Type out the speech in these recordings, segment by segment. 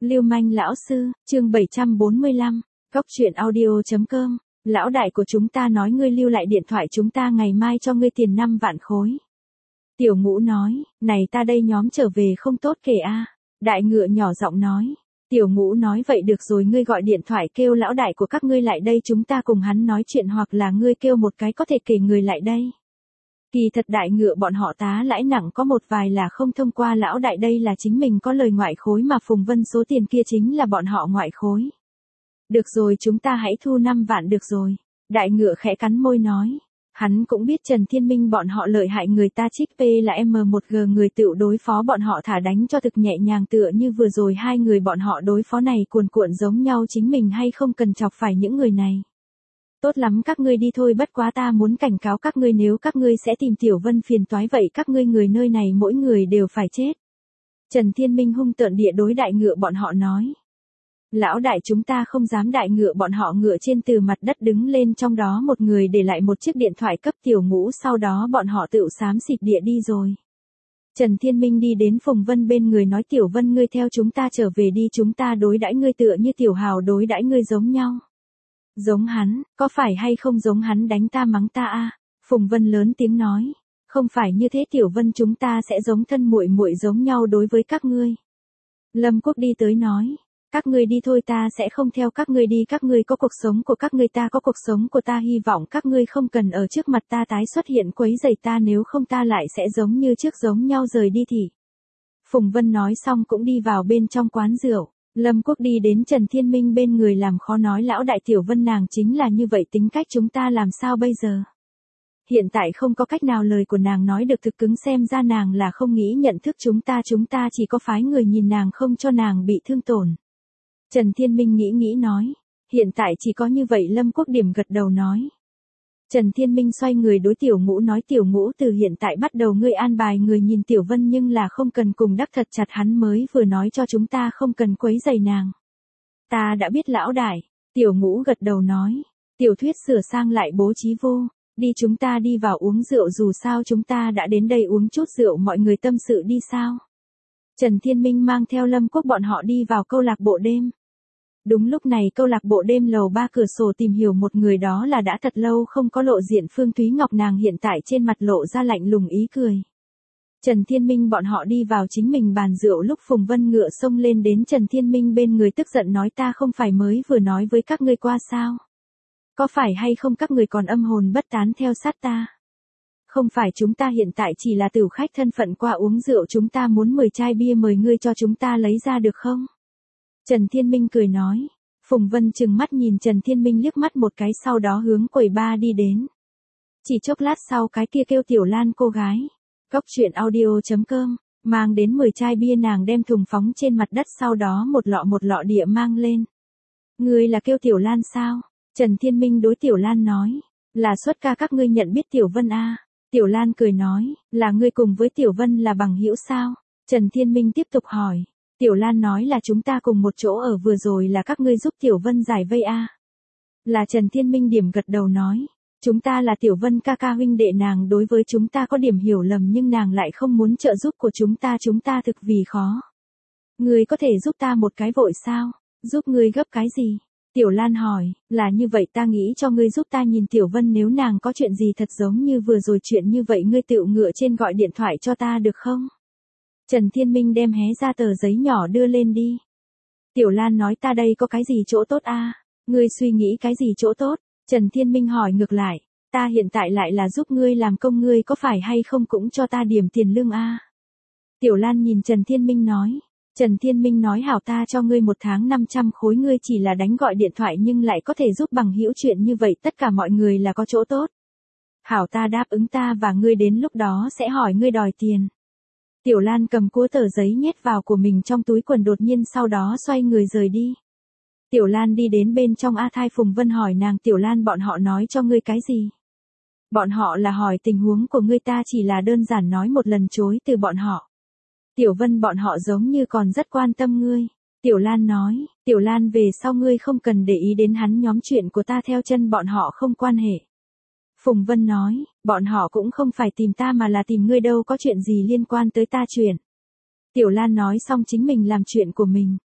Lưu manh lão sư, chương 745, Góc truyện audio.com. Lão đại của chúng ta nói ngươi lưu lại điện thoại chúng ta ngày mai cho ngươi tiền 5 vạn khối. Tiểu Ngũ nói, này ta đây nhóm trở về không tốt kể a. Đại Ngựa nhỏ giọng nói. Tiểu Ngũ nói vậy được rồi, ngươi gọi điện thoại kêu lão đại của các ngươi lại đây chúng ta cùng hắn nói chuyện, hoặc là ngươi kêu một cái có thể kể người lại đây. Kỳ thật Đại Ngựa bọn họ tá lãi nặng có một vài là không thông qua lão đại, đây là chính mình có lời ngoại khối mà Phùng Vân số tiền kia chính là bọn họ ngoại khối. Được rồi, chúng ta hãy thu 5 vạn được rồi. Đại Ngựa khẽ cắn môi nói. Hắn cũng biết Trần Thiên Minh bọn họ lợi hại, người ta trích P là M1G, người tự đối phó bọn họ thả đánh cho thực nhẹ nhàng, tựa như vừa rồi hai người bọn họ đối phó này cuồn cuộn giống nhau, chính mình hay không cần chọc phải những người này. Tốt lắm, các ngươi đi thôi, bất quá ta muốn cảnh cáo các ngươi, nếu các ngươi sẽ tìm Tiểu Vân phiền toái vậy các ngươi người nơi này mỗi người đều phải chết. Trần Thiên Minh hung tợn địa đối Đại Ngựa bọn họ nói. Lão đại chúng ta không dám. Đại Ngựa bọn họ ngựa trên từ mặt đất đứng lên, trong đó một người để lại một chiếc điện thoại cấp Tiểu Ngũ, sau đó bọn họ tựu xám xịt địa đi rồi. Trần Thiên Minh đi đến Phùng Vân bên người nói, Tiểu Vân ngươi theo chúng ta trở về đi, chúng ta đối đãi ngươi tựa như Tiểu Hào đối đãi ngươi giống nhau. Giống hắn, có phải hay không giống hắn đánh ta mắng ta a? Phùng Vân lớn tiếng nói, không phải như thế Tiểu Vân, chúng ta sẽ giống thân muội muội giống nhau đối với các ngươi. Lâm Quốc đi tới nói, các ngươi đi thôi, ta sẽ không theo các ngươi đi, các ngươi có cuộc sống của các ngươi, ta có cuộc sống của ta, hy vọng các ngươi không cần ở trước mặt ta tái xuất hiện quấy rầy ta, nếu không ta lại sẽ giống như trước giống nhau rời đi thì. Phùng Vân nói xong cũng đi vào bên trong quán rượu. Lâm Quốc đi đến Trần Thiên Minh bên người làm khó nói, lão đại Tiểu Vân nàng chính là như vậy tính cách, chúng ta làm sao bây giờ? Hiện tại không có cách nào, lời của nàng nói được thực cứng, xem ra nàng là không nghĩ nhận thức chúng ta chỉ có phái người nhìn nàng không cho nàng bị thương tổn. Trần Thiên Minh nghĩ nói, hiện tại chỉ có như vậy. Lâm Quốc điểm gật đầu nói. Trần Thiên Minh xoay người đối Tiểu Ngũ nói, Tiểu Ngũ từ hiện tại bắt đầu ngươi an bài người nhìn Tiểu Vân, nhưng là không cần cùng đắc thật chặt, hắn mới vừa nói cho chúng ta không cần quấy rầy nàng. Ta đã biết lão đại. Tiểu Ngũ gật đầu nói. Tiểu Thuyết sửa sang lại bố trí vô. Đi, chúng ta đi vào uống rượu, dù sao chúng ta đã đến đây uống chút rượu, mọi người tâm sự đi sao. Trần Thiên Minh mang theo Lâm Quốc bọn họ đi vào câu lạc bộ đêm. Đúng lúc này câu lạc bộ đêm lầu 3 cửa sổ tìm hiểu một người, đó là đã thật lâu không có lộ diện Phương Thúy Ngọc, nàng hiện tại trên mặt lộ ra lạnh lùng ý cười. Trần Thiên Minh bọn họ đi vào chính mình bàn rượu, lúc Phùng Vân ngựa xông lên đến Trần Thiên Minh bên người tức giận nói, ta không phải mới vừa nói với các ngươi qua sao? Có phải hay không các người còn âm hồn bất tán theo sát ta? Không phải, chúng ta hiện tại chỉ là tửu khách thân phận qua uống rượu, chúng ta muốn 10 chai bia, mời ngươi cho chúng ta lấy ra được không? Trần Thiên Minh cười nói. Phùng Vân trừng mắt nhìn Trần Thiên Minh liếc mắt một cái, sau đó hướng quầy bar đi đến. Chỉ chốc lát sau cái kia kêu Tiểu Lan cô gái. Góc truyện audio.com, mang đến 10 chai bia, nàng đem thùng phóng trên mặt đất, sau đó một lọ địa mang lên. Ngươi là kêu Tiểu Lan sao? Trần Thiên Minh đối Tiểu Lan nói. Là xuất ca, các ngươi nhận biết Tiểu Vân a? Tiểu Lan cười nói, là ngươi cùng với Tiểu Vân là bằng hữu sao? Trần Thiên Minh tiếp tục hỏi. Tiểu Lan nói là chúng ta cùng một chỗ ở, vừa rồi là các ngươi giúp Tiểu Vân giải vây a? Là. Trần Thiên Minh điểm gật đầu nói. Chúng ta là Tiểu Vân ca ca huynh đệ, nàng đối với chúng ta có điểm hiểu lầm, nhưng nàng lại không muốn trợ giúp của chúng ta thực vì khó. Ngươi có thể giúp ta một cái vội sao? Giúp ngươi gấp cái gì? Tiểu Lan hỏi. Là như vậy, ta nghĩ cho ngươi giúp ta nhìn Tiểu Vân, nếu nàng có chuyện gì thật giống như vừa rồi chuyện như vậy, ngươi tự ngựa trên gọi điện thoại cho ta được không? Trần Thiên Minh đem hé ra tờ giấy nhỏ đưa lên đi. Tiểu Lan nói, ta đây có cái gì chỗ tốt a? Ngươi suy nghĩ cái gì chỗ tốt? Trần Thiên Minh hỏi ngược lại. Ta hiện tại lại là giúp ngươi làm công, ngươi có phải hay không cũng cho ta điểm tiền lương a? Tiểu Lan nhìn Trần Thiên Minh nói. Trần Thiên Minh nói, hảo, ta cho ngươi 1 tháng 500 khối, ngươi chỉ là đánh gọi điện thoại nhưng lại có thể giúp bằng hữu, chuyện như vậy tất cả mọi người là có chỗ tốt. Hảo, ta đáp ứng, ta và ngươi đến lúc đó sẽ hỏi ngươi đòi tiền. Tiểu Lan cầm cua tờ giấy nhét vào của mình trong túi quần, đột nhiên sau đó xoay người rời đi. Tiểu Lan đi đến bên trong A Thai, Phùng Vân hỏi nàng, Tiểu Lan bọn họ nói cho ngươi cái gì? Bọn họ là hỏi tình huống của ngươi, ta chỉ là đơn giản nói một lần chối từ bọn họ. Tiểu Vân bọn họ giống như còn rất quan tâm ngươi. Tiểu Lan nói, Tiểu Lan về sau ngươi không cần để ý đến hắn nhóm, chuyện của ta theo chân bọn họ không quan hệ. Phùng Vân nói, bọn họ cũng không phải tìm ta mà là tìm ngươi, đâu có chuyện gì liên quan tới ta chuyện. Tiểu Lan nói xong chính mình làm chuyện của mình.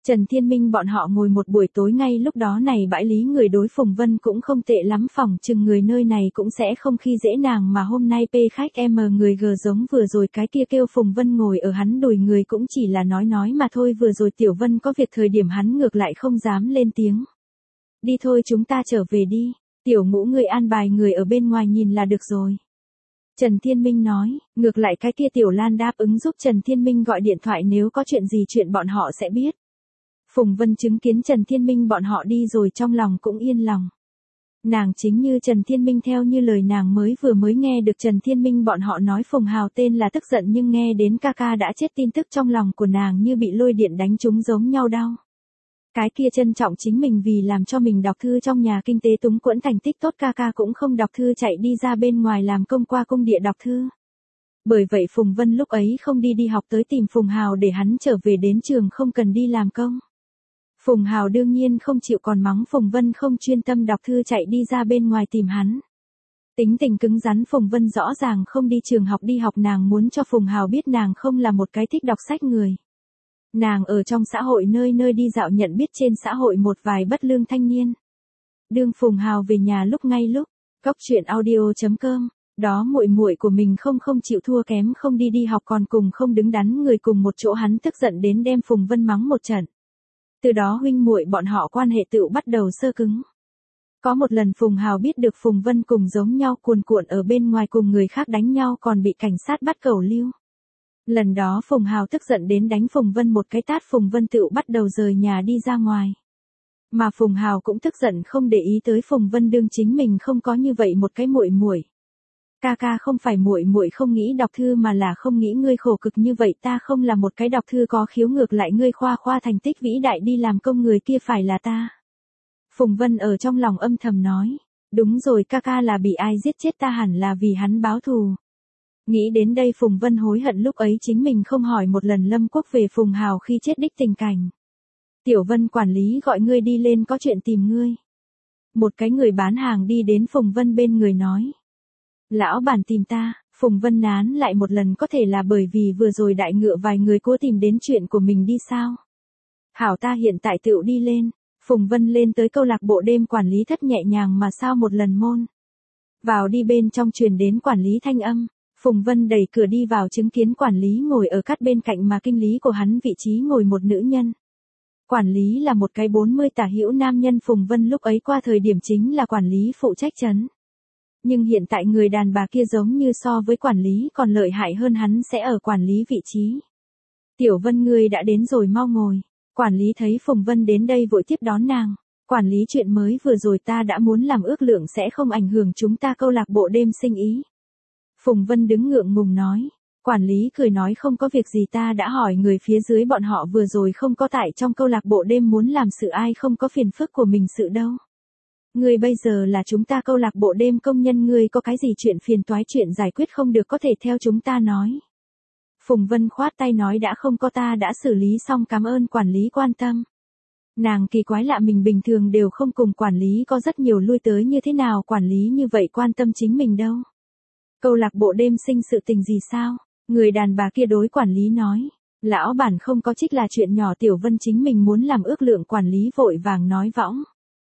Trần Thiên Minh bọn họ ngồi một buổi tối ngay lúc đó này bãi lý người đối Phùng Vân cũng không tệ lắm, phỏng chừng người nơi này cũng sẽ không khi dễ nàng, mà hôm nay khách người G giống vừa rồi cái kia kêu Phùng Vân ngồi ở hắn đùi người cũng chỉ là nói mà thôi, vừa rồi Tiểu Vân có việc thời điểm hắn ngược lại không dám lên tiếng. Đi thôi chúng ta trở về đi, Tiểu Ngũ người an bài người ở bên ngoài nhìn là được rồi. Trần Thiên Minh nói, ngược lại cái kia Tiểu Lan đáp ứng giúp Trần Thiên Minh gọi điện thoại nếu có chuyện gì chuyện bọn họ sẽ biết. Phùng Vân chứng kiến Trần Thiên Minh bọn họ đi rồi trong lòng cũng yên lòng. Nàng chính như Trần Thiên Minh theo như lời nàng vừa mới nghe được Trần Thiên Minh bọn họ nói Phùng Hào tên là tức giận, nhưng nghe đến ca ca đã chết tin tức trong lòng của nàng như bị lôi điện đánh trúng giống nhau đau. Cái kia trân trọng chính mình vì làm cho mình đọc thư trong nhà kinh tế túng quẫn thành tích tốt, ca ca cũng không đọc thư chạy đi ra bên ngoài làm công qua cung địa đọc thư. Bởi vậy Phùng Vân lúc ấy không đi học tới tìm Phùng Hào để hắn trở về đến trường không cần đi làm công. Phùng Hào đương nhiên không chịu, còn mắng Phùng Vân không chuyên tâm đọc thư chạy đi ra bên ngoài tìm hắn. Tính tình cứng rắn Phùng Vân rõ ràng không đi trường học đi học, nàng muốn cho Phùng Hào biết nàng không là một cái thích đọc sách người. Nàng ở trong xã hội nơi nơi đi dạo, nhận biết trên xã hội một vài bất lương thanh niên. Đương Phùng Hào về nhà lúc ngay lúc, coctruyện.audio.com, đó muội muội của mình không chịu thua kém, không đi học còn cùng không đứng đắn người cùng một chỗ, hắn tức giận đến đem Phùng Vân mắng một trận. Từ đó huynh muội bọn họ quan hệ tựu bắt đầu sơ cứng. Có một lần Phùng Hào biết được Phùng Vân cùng giống nhau cuồn cuộn ở bên ngoài cùng người khác đánh nhau còn bị cảnh sát bắt cẩu lưu. Lần đó Phùng Hào tức giận đến đánh Phùng Vân một cái tát, Phùng Vân tựu bắt đầu rời nhà đi ra ngoài. Mà Phùng Hào cũng tức giận không để ý tới Phùng Vân, đương chính mình không có như vậy một cái muội muội. Ca ca, không phải muội muội không nghĩ đọc thư mà là không nghĩ ngươi khổ cực như vậy, ta không là một cái đọc thư có khiếu, ngược lại ngươi khoa thành tích vĩ đại đi làm công người kia phải là ta. Phùng Vân ở trong lòng âm thầm nói, đúng rồi, ca ca là bị ai giết chết, ta hẳn là vì hắn báo thù. Nghĩ đến đây Phùng Vân hối hận lúc ấy chính mình không hỏi một lần Lâm Quốc về Phùng Hào khi chết đích tình cảnh. Tiểu Vân quản lý gọi ngươi đi lên, có chuyện tìm ngươi. Một cái người bán hàng đi đến Phùng Vân bên người nói. Lão bản tìm ta. Phùng Vân nán lại một lần, có thể là bởi vì vừa rồi đại ngựa vài người cố tìm đến chuyện của mình đi sao. Hảo, ta hiện tại tựu đi lên. Phùng Vân lên tới câu lạc bộ đêm quản lý thất, nhẹ nhàng mà sao một lần môn. Vào đi, bên trong truyền đến quản lý thanh âm. Phùng Vân đẩy cửa đi vào, chứng kiến quản lý ngồi ở cát bên cạnh mà kinh lý của hắn vị trí ngồi một nữ nhân. Quản lý là một cái 40 tả hữu nam nhân, Phùng Vân lúc ấy qua thời điểm chính là quản lý phụ trách trấn. Nhưng hiện tại người đàn bà kia giống như so với quản lý còn lợi hại hơn, hắn sẽ ở quản lý vị trí. Tiểu Vân, ngươi đã đến rồi, mau ngồi. Quản lý thấy Phùng Vân đến đây vội tiếp đón nàng. Quản lý, chuyện mới vừa rồi ta đã muốn làm ước lượng sẽ không ảnh hưởng chúng ta câu lạc bộ đêm sinh ý. Phùng Vân đứng ngượng ngùng nói. Quản lý cười nói, không có việc gì, ta đã hỏi người phía dưới bọn họ vừa rồi không có tại trong câu lạc bộ đêm muốn làm sự, ai không có phiền phức của mình sự đâu. Ngươi bây giờ là chúng ta câu lạc bộ đêm công nhân, ngươi có cái gì chuyện phiền toái, chuyện giải quyết không được có thể theo chúng ta nói. Phùng Vân khoát tay nói, đã không có, ta đã xử lý xong, cảm ơn quản lý quan tâm. Nàng kỳ quái lạ, mình bình thường đều không cùng quản lý có rất nhiều lui tới, như thế nào quản lý như vậy quan tâm chính mình đâu. Câu lạc bộ đêm sinh sự tình gì sao? Người đàn bà kia đối quản lý nói. Lão bản không có trích, là chuyện nhỏ, Tiểu Vân chính mình muốn làm ước lượng, quản lý vội vàng nói võng.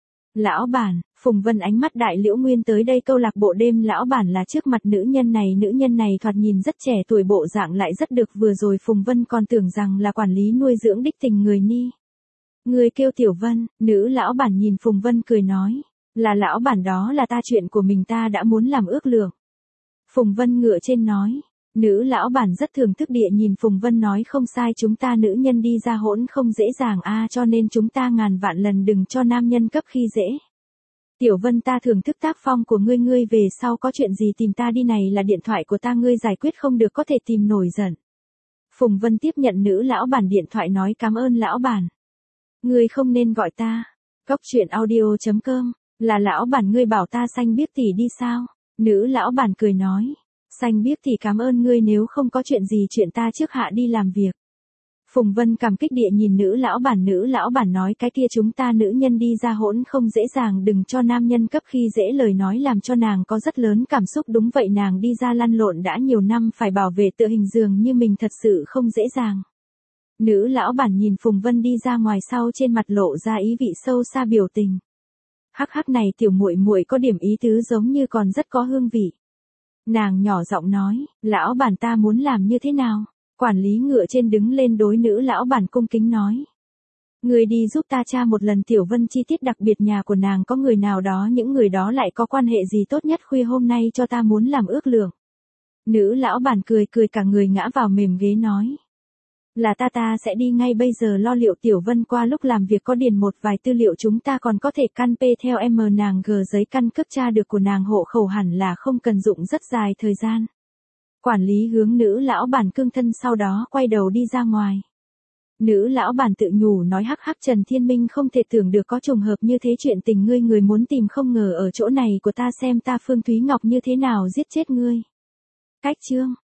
Lão bản, Phùng Vân ánh mắt đại liễu nguyên tới đây câu lạc bộ đêm, lão bản là trước mặt nữ nhân này thoạt nhìn rất trẻ tuổi, bộ dạng lại rất được, vừa rồi Phùng Vân còn tưởng rằng là quản lý nuôi dưỡng đích tình người ni. Người kêu Tiểu Vân, nữ lão bản nhìn Phùng Vân cười nói, là lão bản, đó là ta, chuyện của mình ta đã muốn làm ước lượng. Phùng Vân ngựa trên nói, nữ lão bản rất thưởng thức địa nhìn Phùng Vân nói, không sai, chúng ta nữ nhân đi ra hỗn không dễ dàng a, cho nên chúng ta ngàn vạn lần đừng cho nam nhân cấp khi dễ. Tiểu Vân, ta thưởng thức tác phong của ngươi, ngươi về sau có chuyện gì tìm ta đi, này là điện thoại của ta, ngươi giải quyết không được có thể tìm nổi giận. Phùng Vân tiếp nhận nữ lão bản điện thoại nói, cảm ơn lão bản. Ngươi không nên gọi ta. Coctruyện.audio.com, là lão bản ngươi bảo ta xanh biếc tỷ đi sao? Nữ lão bản cười nói, xanh biếc thì cảm ơn ngươi, nếu không có chuyện gì chuyện ta trước hạ đi làm việc. Phùng Vân cảm kích địa nhìn nữ lão bản nói, cái kia chúng ta nữ nhân đi ra hỗn không dễ dàng, đừng cho nam nhân cấp khi dễ, lời nói làm cho nàng có rất lớn cảm xúc, đúng vậy, nàng đi ra lăn lộn đã nhiều năm, phải bảo vệ tự hình dường như mình thật sự không dễ dàng. Nữ lão bản nhìn Phùng Vân đi ra ngoài sau trên mặt lộ ra ý vị sâu xa biểu tình. Hắc hắc này tiểu muội muội có điểm ý tứ giống như còn rất có hương vị. Nàng nhỏ giọng nói, lão bản ta muốn làm như thế nào? Quản lý ngựa trên đứng lên đối nữ lão bản cung kính nói. Người đi giúp ta tra một lần Tiểu Vân chi tiết đặc biệt nhà của nàng có người nào đó, những người đó lại có quan hệ gì, tốt nhất khuya hôm nay cho ta muốn làm ước lượng. Nữ lão bản cười cười cả người ngã vào mềm ghế nói. Là ta sẽ đi ngay bây giờ lo liệu Tiểu Vân qua lúc làm việc có điền một vài tư liệu chúng ta còn có thể căn p theo nàng giấy căn cước tra được của nàng hộ khẩu hẳn là không cần dụng rất dài thời gian. Quản lý hướng nữ lão bản cương thân sau đó quay đầu đi ra ngoài. Nữ lão bản tự nhủ nói hắc hắc Trần Thiên Minh không thể tưởng được có trùng hợp như thế chuyện tình người muốn tìm không ngờ ở chỗ này của ta xem ta Phương Thúy Ngọc như thế nào giết chết ngươi. Cách chương